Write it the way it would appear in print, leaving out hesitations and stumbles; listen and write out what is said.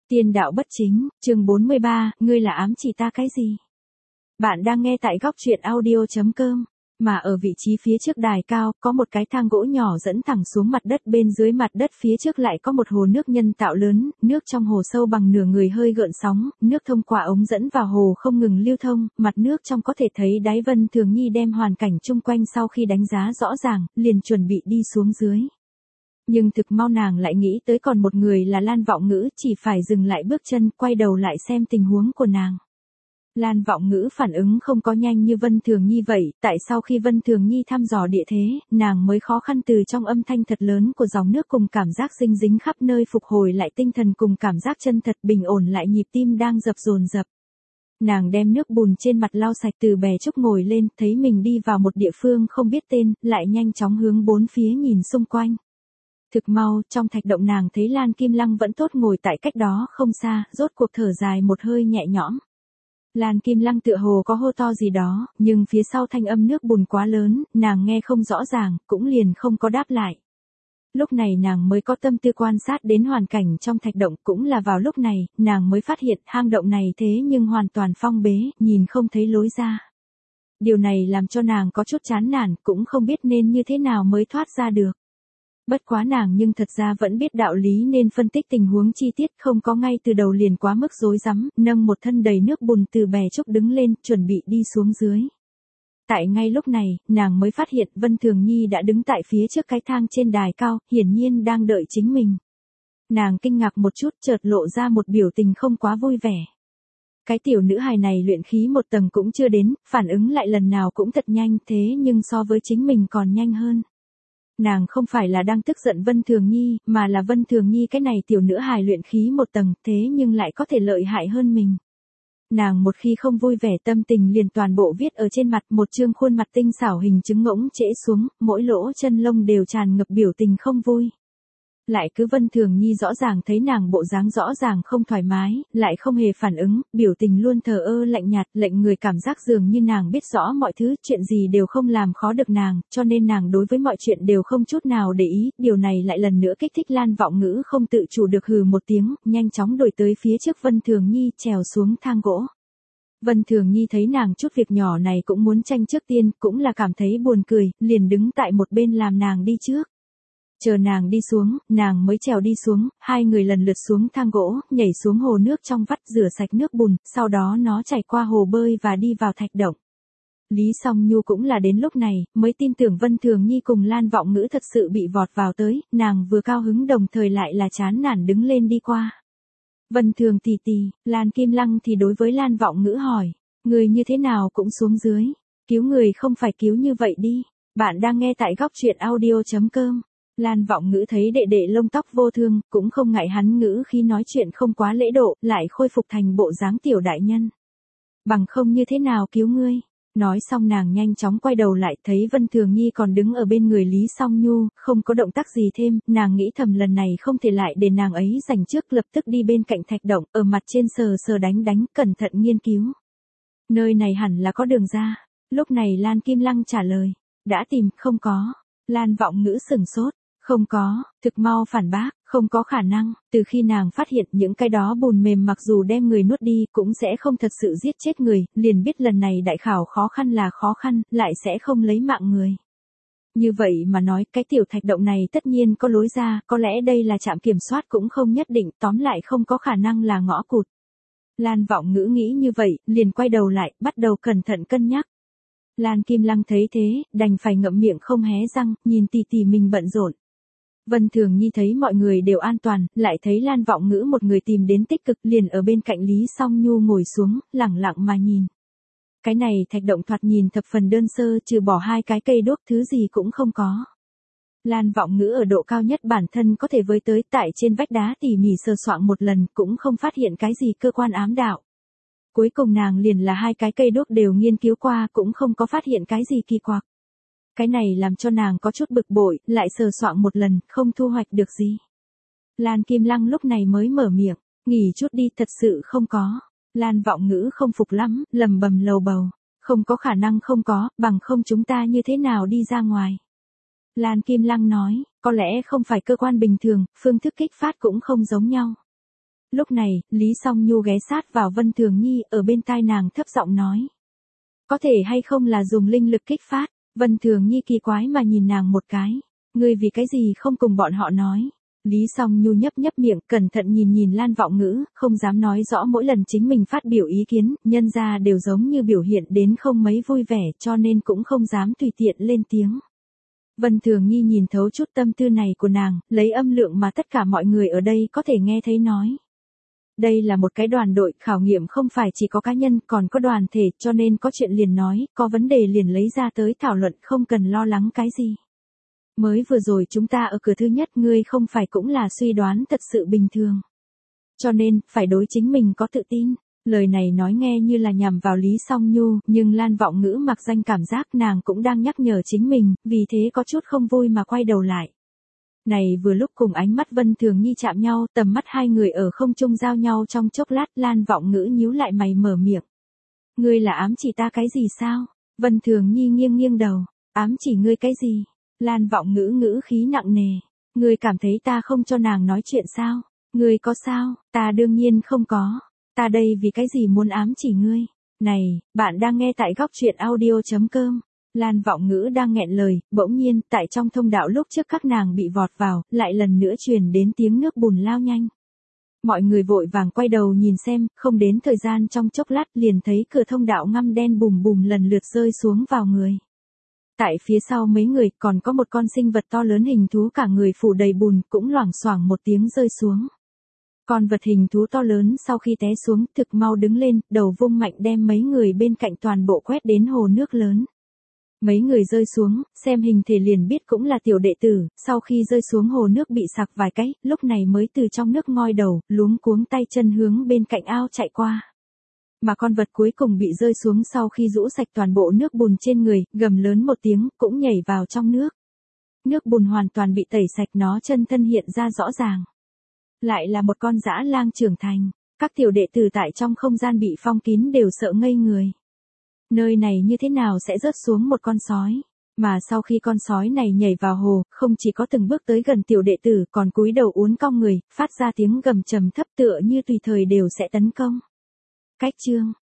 Tiên đạo bất chính, chương 43, ngươi là ám chỉ ta cái gì? Bạn đang nghe tại góc truyện audio.com, mà ở vị trí phía trước đài cao, có một cái thang gỗ nhỏ dẫn thẳng xuống mặt đất, bên dưới mặt đất phía trước lại có một hồ nước nhân tạo lớn, nước trong hồ sâu bằng nửa người hơi gợn sóng, nước thông qua ống dẫn vào hồ không ngừng lưu thông, mặt nước trong có thể thấy đáy. Vân Thường Nhi đem hoàn cảnh chung quanh sau khi đánh giá rõ ràng, liền chuẩn bị đi xuống dưới. Nhưng thực mau nàng lại nghĩ tới còn một người là Lan Vọng Ngữ, chỉ phải dừng lại bước chân, quay đầu lại xem tình huống của nàng. Lan Vọng Ngữ phản ứng không có nhanh như Vân Thường Nhi vậy, tại sau khi Vân Thường Nhi thăm dò địa thế, nàng mới khó khăn từ trong âm thanh thật lớn của dòng nước cùng cảm giác dinh dính khắp nơi phục hồi lại tinh thần cùng cảm giác chân thật bình ổn lại nhịp tim đang dập dồn dập. Nàng đem nước bùn trên mặt lau sạch, từ bè trúc ngồi lên, thấy mình đi vào một địa phương không biết tên, lại nhanh chóng hướng bốn phía nhìn xung quanh. Thực mau, trong thạch động nàng thấy Lan Kim Lăng vẫn tốt ngồi tại cách đó không xa, rốt cuộc thở dài một hơi nhẹ nhõm. Lan Kim Lăng tựa hồ có hô to gì đó, nhưng phía sau thanh âm nước bùn quá lớn, nàng nghe không rõ ràng, cũng liền không có đáp lại. Lúc này nàng mới có tâm tư quan sát đến hoàn cảnh trong thạch động, cũng là vào lúc này, nàng mới phát hiện hang động này thế nhưng hoàn toàn phong bế, nhìn không thấy lối ra. Điều này làm cho nàng có chút chán nản, cũng không biết nên như thế nào mới thoát ra được. Bất quá nàng nhưng thật ra vẫn biết đạo lý nên phân tích tình huống chi tiết, không có ngay từ đầu liền quá mức rối rắm, nâng một thân đầy nước bùn từ bè trúc đứng lên, chuẩn bị đi xuống dưới. Tại ngay lúc này, nàng mới phát hiện Vân Thường Nhi đã đứng tại phía trước cái thang trên đài cao, hiển nhiên đang đợi chính mình. Nàng kinh ngạc một chút, chợt lộ ra một biểu tình không quá vui vẻ. Cái tiểu nữ hài này luyện khí một tầng cũng chưa đến, phản ứng lại lần nào cũng thật nhanh, thế nhưng so với chính mình còn nhanh hơn. Nàng không phải là đang tức giận Vân Thường Nhi, mà là Vân Thường Nhi cái này tiểu nữ hài luyện khí một tầng, thế nhưng lại có thể lợi hại hơn mình. Nàng một khi không vui vẻ tâm tình liền toàn bộ viết ở trên mặt, một trương khuôn mặt tinh xảo hình trứng ngỗng trễ xuống, mỗi lỗ chân lông đều tràn ngập biểu tình không vui. Lại cứ Vân Thường Nhi rõ ràng thấy nàng bộ dáng rõ ràng không thoải mái, lại không hề phản ứng, biểu tình luôn thờ ơ lạnh nhạt, lệnh người cảm giác dường như nàng biết rõ mọi thứ, chuyện gì đều không làm khó được nàng, cho nên nàng đối với mọi chuyện đều không chút nào để ý, điều này lại lần nữa kích thích Lan Vọng Ngữ không tự chủ được hừ một tiếng, nhanh chóng đuổi tới phía trước Vân Thường Nhi, trèo xuống thang gỗ. Vân Thường Nhi thấy nàng chút việc nhỏ này cũng muốn tranh trước tiên, cũng là cảm thấy buồn cười, liền đứng tại một bên làm nàng đi trước. Chờ nàng đi xuống, nàng mới trèo đi xuống, hai người lần lượt xuống thang gỗ, nhảy xuống hồ nước trong vắt, rửa sạch nước bùn, sau đó nó chảy qua hồ bơi và đi vào thạch động. Lý Song Nhu cũng là đến lúc này, mới tin tưởng Vân Thường Nhi cùng Lan Vọng Ngữ thật sự bị vọt vào tới, nàng vừa cao hứng đồng thời lại là chán nản đứng lên đi qua. Vân Thường tỷ tỷ, Lan Kim Lăng thì đối với Lan Vọng Ngữ hỏi, người như thế nào cũng xuống dưới, cứu người không phải cứu như vậy đi, bạn đang nghe tại góc truyện audio.com. Lan Vọng Ngữ thấy đệ đệ lông tóc vô thương, cũng không ngại hắn ngữ khi nói chuyện không quá lễ độ, lại khôi phục thành bộ dáng tiểu đại nhân. Bằng không như thế nào cứu ngươi. Nói xong nàng nhanh chóng quay đầu lại, thấy Vân Thường Nhi còn đứng ở bên người Lý Song Nhu, không có động tác gì thêm, nàng nghĩ thầm lần này không thể lại để nàng ấy giành trước, lập tức đi bên cạnh thạch động, ở mặt trên sờ sờ đánh, cẩn thận nghiên cứu. Nơi này hẳn là có đường ra. Lúc này Lan Kim Lăng trả lời, đã tìm, không có. Lan Vọng Ngữ sửng sốt. Không có, thực mau phản bác, không có khả năng, từ khi nàng phát hiện những cái đó bùn mềm mặc dù đem người nuốt đi cũng sẽ không thật sự giết chết người, liền biết lần này đại khảo khó khăn là khó khăn, lại sẽ không lấy mạng người. Như vậy mà nói, cái tiểu thạch động này tất nhiên có lối ra, có lẽ đây là trạm kiểm soát cũng không nhất định, tóm lại không có khả năng là ngõ cụt. Lan Vọng Ngữ nghĩ như vậy, liền quay đầu lại, bắt đầu cẩn thận cân nhắc. Lan Kim Lăng thấy thế, đành phải ngậm miệng không hé răng, nhìn tỷ tỷ mình bận rộn. Vân Thường Nhi thấy mọi người đều an toàn, lại thấy Lan Vọng Ngữ một người tìm đến tích cực, liền ở bên cạnh Lý Song Nhu ngồi xuống, lẳng lặng mà nhìn. Cái này thạch động thoạt nhìn thập phần đơn sơ, trừ bỏ hai cái cây đuốc thứ gì cũng không có. Lan Vọng Ngữ ở độ cao nhất bản thân có thể với tới, tại trên vách đá tỉ mỉ sờ soạng một lần cũng không phát hiện cái gì cơ quan ám đạo. Cuối cùng nàng liền là hai cái cây đuốc đều nghiên cứu qua cũng không có phát hiện cái gì kỳ quặc. Cái này làm cho nàng có chút bực bội, lại sờ soạng một lần, không thu hoạch được gì. Lan Kim Lăng lúc này mới mở miệng, nghỉ chút đi, thật sự không có. Lan Vọng Ngữ không phục lắm, lầm bầm lầu bầu, không có khả năng không có, bằng không chúng ta như thế nào đi ra ngoài. Lan Kim Lăng nói, có lẽ không phải cơ quan bình thường, phương thức kích phát cũng không giống nhau. Lúc này, Lý Song Nhu ghé sát vào Vân Thường Nhi ở bên tai nàng thấp giọng nói. Có thể hay không là dùng linh lực kích phát, Vân Thường Nhi kỳ quái mà nhìn nàng một cái. Ngươi vì cái gì không cùng bọn họ nói. Lý Song Nhu nhấp nhấp miệng, cẩn thận nhìn nhìn Lan Vọng Ngữ, không dám nói rõ mỗi lần chính mình phát biểu ý kiến, nhân ra đều giống như biểu hiện đến không mấy vui vẻ cho nên cũng không dám tùy tiện lên tiếng. Vân Thường Nhi nhìn thấu chút tâm tư này của nàng, lấy âm lượng mà tất cả mọi người ở đây có thể nghe thấy nói. Đây là một cái đoàn đội, khảo nghiệm không phải chỉ có cá nhân còn có đoàn thể cho nên có chuyện liền nói, có vấn đề liền lấy ra tới thảo luận không cần lo lắng cái gì. Mới vừa rồi chúng ta ở cửa thứ nhất ngươi không phải cũng là suy đoán thật sự bình thường. Cho nên, phải đối chính mình có tự tin. Lời này nói nghe như là nhằm vào Lý Song Nhu, nhưng Lan Vọng Ngữ mặc danh cảm giác nàng cũng đang nhắc nhở chính mình, vì thế có chút không vui mà quay đầu lại. Này vừa lúc cùng ánh mắt Vân Thường Nhi chạm nhau, tầm mắt hai người ở không trung giao nhau trong chốc lát, Lan Vọng Ngữ nhíu lại mày mở miệng. Ngươi là ám chỉ ta cái gì sao? Vân Thường Nhi nghiêng nghiêng đầu, ám chỉ ngươi cái gì? Lan Vọng Ngữ ngữ khí nặng nề. Ngươi cảm thấy ta không cho nàng nói chuyện sao? Ngươi có sao? Ta đương nhiên không có. Ta đây vì cái gì muốn ám chỉ ngươi? Này, bạn đang nghe tại góc truyện audio.com. Lan Vọng Ngữ đang nghẹn lời, bỗng nhiên, tại trong thông đạo lúc trước các nàng bị vọt vào, lại lần nữa truyền đến tiếng nước bùn lao nhanh. Mọi người vội vàng quay đầu nhìn xem, không đến thời gian trong chốc lát liền thấy cửa thông đạo ngăm đen bùm bùm lần lượt rơi xuống vào người. Tại phía sau mấy người còn có một con sinh vật to lớn hình thú cả người phủ đầy bùn cũng loảng xoảng một tiếng rơi xuống. Con vật hình thú to lớn sau khi té xuống thực mau đứng lên, đầu vung mạnh đem mấy người bên cạnh toàn bộ quét đến hồ nước lớn. Mấy người rơi xuống, xem hình thể liền biết cũng là tiểu đệ tử, sau khi rơi xuống hồ nước bị sặc vài cái, lúc này mới từ trong nước ngoi đầu, luống cuống tay chân hướng bên cạnh ao chạy qua. Mà con vật cuối cùng bị rơi xuống sau khi rũ sạch toàn bộ nước bùn trên người, gầm lớn một tiếng, cũng nhảy vào trong nước. Nước bùn hoàn toàn bị tẩy sạch nó chân thân hiện ra rõ ràng. Lại là một con dã lang trưởng thành, các tiểu đệ tử tại trong không gian bị phong kín đều sợ ngây người. Nơi này như thế nào sẽ rớt xuống một con sói? Mà sau khi con sói này nhảy vào hồ, không chỉ có từng bước tới gần tiểu đệ tử còn cúi đầu uốn cong người, phát ra tiếng gầm trầm thấp tựa như tùy thời đều sẽ tấn công. Cách chương